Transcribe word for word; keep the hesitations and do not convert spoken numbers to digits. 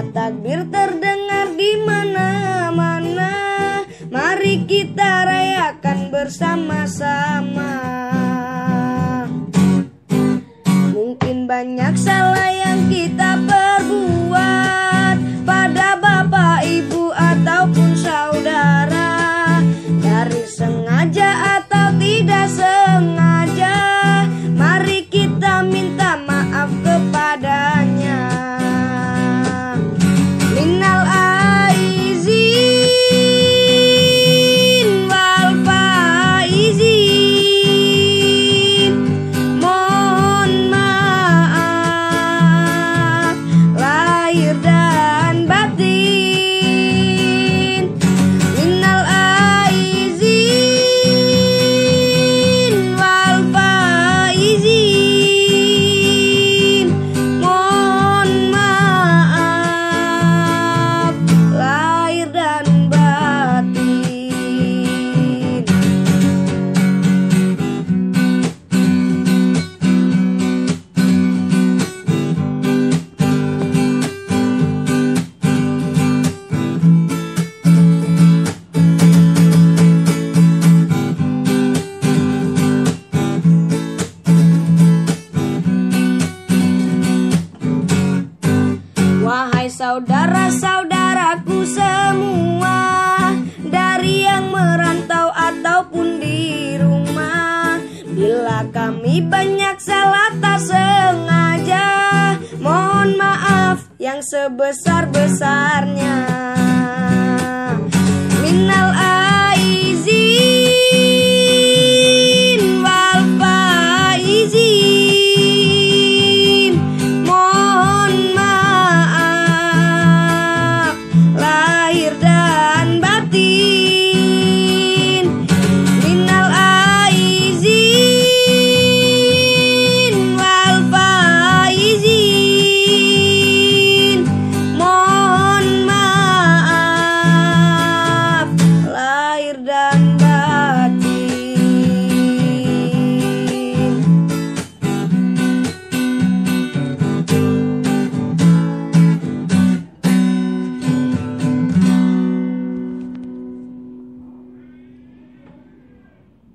Bunga takbir terdengar di mana-mana. Mari kita rayakan bersama-sama. Mungkin banyak salah yang kita perbuat pada bapak, ibu, ataupun saudara. Dari sengaja atau tidak sengaja, mari kita minta maaf kepadanya. Minal aizin wal faizin, mohon maaf lahir dan batin. Minal aizin wal faizin, mohon maaf lahir dan batin. Wahai saudara-saudaraku semua, dari yang merantau ataupun di rumah, bila kami banyak salah tak sengaja, mohon maaf yang sebesar-besarnya.